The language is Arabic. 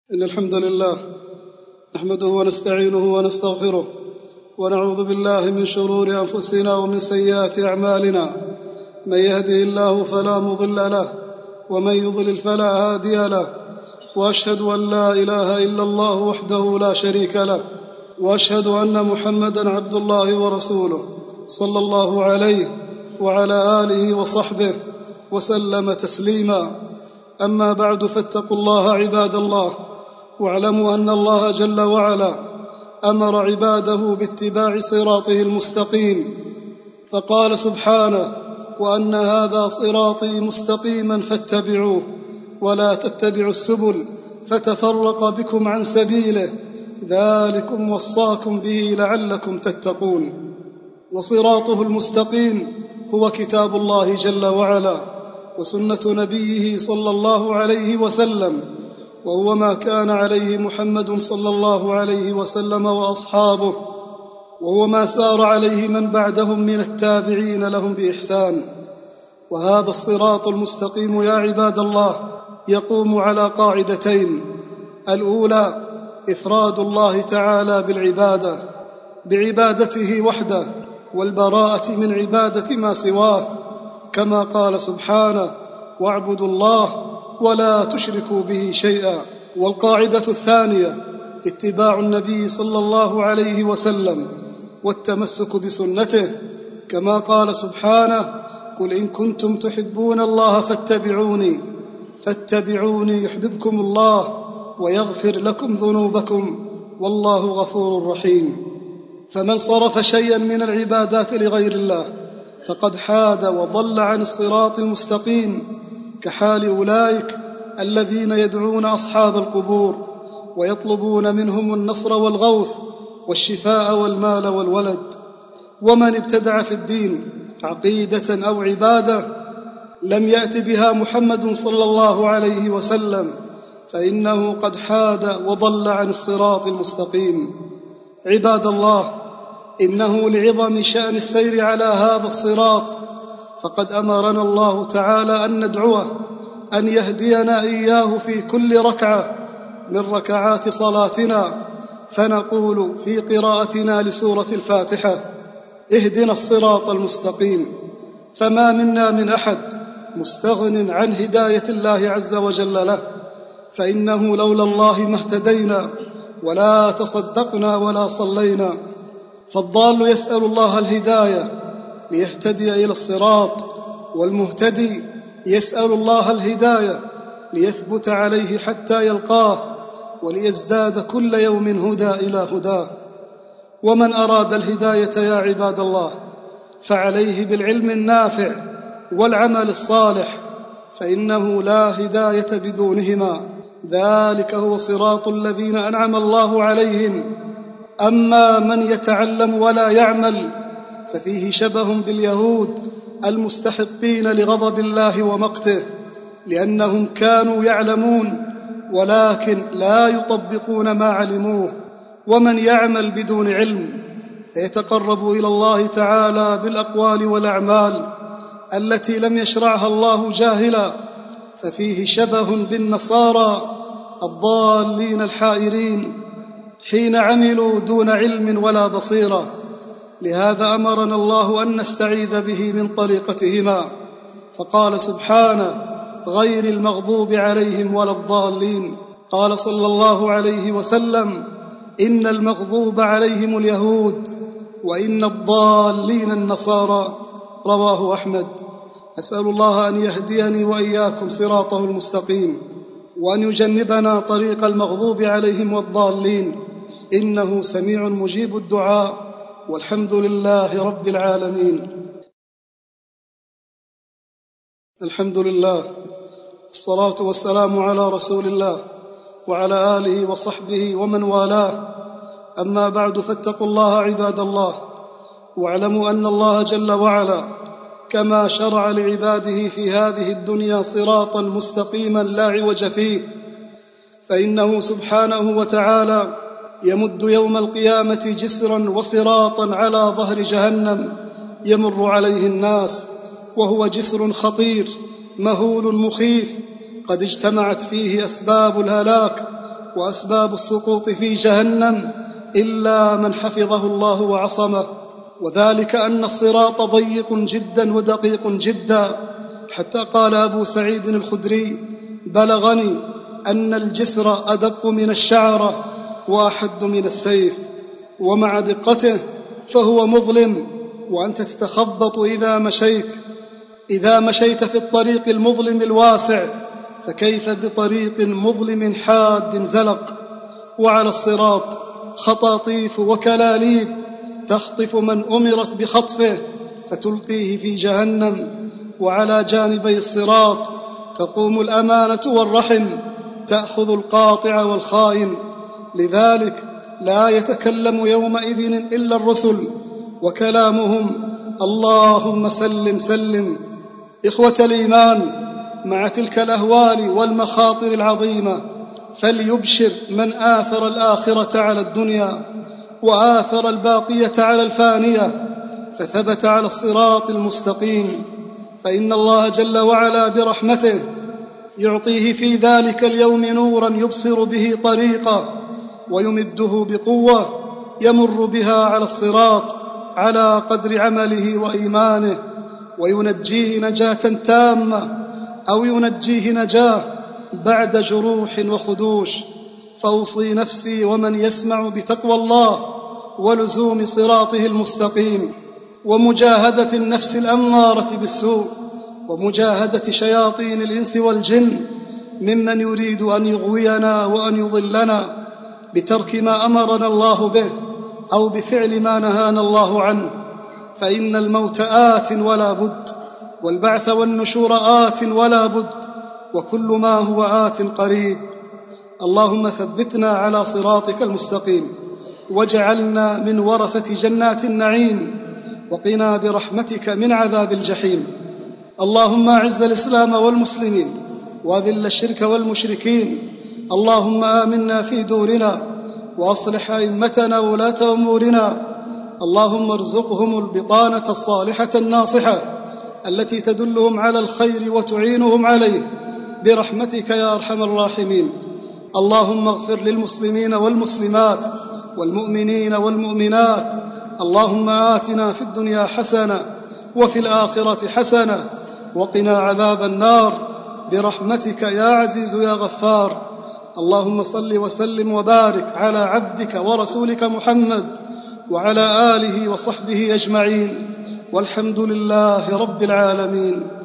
إن الحمد لله نحمده ونستعينه ونستغفره ونعوذ بالله من شرور أنفسنا ومن سيئات أعمالنا. من يهده الله فلا مضل له ومن يضلل فلا هادي له، وأشهد أن لا إله إلا الله وحده لا شريك له، وأشهد أن محمدًا عبد الله ورسوله صلى الله عليه وعلى آله وصحبه وسلم تسليما. أما بعد، فاتقوا الله عباد الله، واعلموا أن الله جل وعلا أمر عباده باتباع صراطه المستقيم، فقال سبحانه: وأن هذا صراطي مستقيما فاتبعوه ولا تتبعوا السبل فتفرق بكم عن سبيله ذلكم وصاكم به لعلكم تتقون. وصراطه المستقيم هو كتاب الله جل وعلا وسنة نبيه صلى الله عليه وسلم، وهو ما كان عليه محمد صلى الله عليه وسلم وأصحابه، وهو ما سار عليه من بعدهم من التابعين لهم بإحسان. وهذا الصراط المستقيم يا عباد الله يقوم على قاعدتين: الأولى إفراد الله تعالى بالعبادة بعبادته وحده، والبراءة من عبادة ما سواه، كما قال سبحانه: واعبدوا الله ولا تشركوا به شيئا. والقاعدة الثانية اتباع النبي صلى الله عليه وسلم والتمسك بسنته، كما قال سبحانه: قل إن كنتم تحبون الله فاتبعوني يحببكم الله ويغفر لكم ذنوبكم والله غفور رحيم. فمن صرف شيئا من العبادات لغير الله فقد حاد وضل عن الصراط المستقيم، كحال أولئك الذين يدعون أصحاب القبور ويطلبون منهم النصر والغوث والشفاء والمال والولد. ومن ابتدع في الدين عقيدة أو عبادة لم يأت بها محمد صلى الله عليه وسلم فإنه قد حاد وضل عن الصراط المستقيم. عباد الله، إنه لعظم شأن السير على هذا الصراط فقد أمرنا الله تعالى أن ندعوه أن يهدينا إياه في كل ركعة من ركعات صلاتنا، فنقول في قراءتنا لسورة الفاتحة: اهدنا الصراط المستقيم. فما منا من أحد مستغن عن هداية الله عز وجل له، فإنه لولا الله ما اهتدينا ولا تصدقنا ولا صلينا. فالضال يسأل الله الهداية ليهتدي إلى الصراط، والمهتدي يسأل الله الهداية ليثبت عليه حتى يلقاه وليزداد كل يوم هدى إلى هداه. ومن أراد الهداية يا عباد الله فعليه بالعلم النافع والعمل الصالح، فإنه لا هداية بدونهما، ذلك هو صراط الذين أنعم الله عليهم. أما من يتعلم ولا يعمل ففيه شبه باليهود المستحقين لغضب الله ومقته، لأنهم كانوا يعلمون ولكن لا يطبقون ما علموه. ومن يعمل بدون علم فيتقرب إلى الله تعالى بالأقوال والأعمال التي لم يشرعها الله جاهلا، ففيه شبه بالنصارى الضالين الحائرين حين عملوا دون علم ولا بصيرة. لهذا أمرنا الله أن نستعيذ به من طريقتهما، فقال سبحانه: غير المغضوب عليهم ولا الضالين. قال صلى الله عليه وسلم: إن المغضوب عليهم اليهود وإن الضالين النصارى. رواه أحمد. أسأل الله أن يهديني وإياكم صراطه المستقيم، وأن يجنبنا طريق المغضوب عليهم والضالين، إنه سميع مجيب الدعاء، والحمد لله رب العالمين. الحمد لله، الصلاة والسلام على رسول الله وعلى آله وصحبه ومن والاه. أما بعد، فاتقوا الله عباد الله، واعلموا أن الله جل وعلا كما شرع لعباده في هذه الدنيا صراطا مستقيما لا عوج فيه، فإنه سبحانه وتعالى يمد يوم القيامة جسرا وصراطا على ظهر جهنم يمر عليه الناس، وهو جسر خطير مهول مخيف قد اجتمعت فيه أسباب الهلاك وأسباب السقوط في جهنم إلا من حفظه الله وعصمه، وذلك أن الصراط ضيق جدا ودقيق جدا، حتى قال أبو سعيد الخدري: بلغني أن الجسر أدق من الشعرة وأحد من السيف، ومع دقته فهو مظلم، وأنت تتخبط إذا مشيت في الطريق المظلم الواسع، فكيف بطريق مظلم حاد زلق. وعلى الصراط خطاطيف وكلاليب تخطف من أمرت بخطفه فتلقيه في جهنم، وعلى جانبي الصراط تقوم الأمانة والرحم تأخذ القاطع والخائن. لذلك لا يتكلم يومئذ إلا الرسل، وكلامهم: اللهم سلم سلم. إخوة الإيمان، مع تلك الأهوال والمخاطر العظيمة فليبشر من آثر الآخرة على الدنيا وآثر الباقية على الفانية، فثبت على الصراط المستقيم، فإن الله جل وعلا برحمته يعطيه في ذلك اليوم نورا يبصر به طريقا، ويمده بقوة يمر بها على الصراط على قدر عمله وإيمانه، وينجيه نجاة تامة أو ينجيه نجاة بعد جروح وخدوش. فأوصي نفسي ومن يسمع بتقوى الله ولزوم صراطه المستقيم، ومجاهدة النفس الأمارة بالسوء، ومجاهدة شياطين الإنس والجن ممن يريد أن يغوينا وأن يضلنا بترك ما أمرنا الله به أو بفعل ما نهانا الله عنه، فإن الموت آت ولا بد، والبعث والنشور آت ولا بد، وكل ما هو آت قريب. اللهم ثبتنا على صراطك المستقيم، واجعلنا من ورثة جنات النعيم، وقنا برحمتك من عذاب الجحيم. اللهم أعز الإسلام والمسلمين، وأذل الشرك والمشركين. اللهم آمنا في دورنا، وأصلح أئمتنا وولاة أمورنا. اللهم ارزقهم البطانة الصالحة الناصحة التي تدلهم على الخير وتعينهم عليه برحمتك يا أرحم الراحمين. اللهم اغفر للمسلمين والمسلمات والمؤمنين والمؤمنات. اللهم آتنا في الدنيا حسنة وفي الآخرة حسنة وقنا عذاب النار برحمتك يا عزيز يا غفار. اللهم صل وسلم وبارك على عبدك ورسولك محمد وعلى آله وصحبه أجمعين، والحمد لله رب العالمين.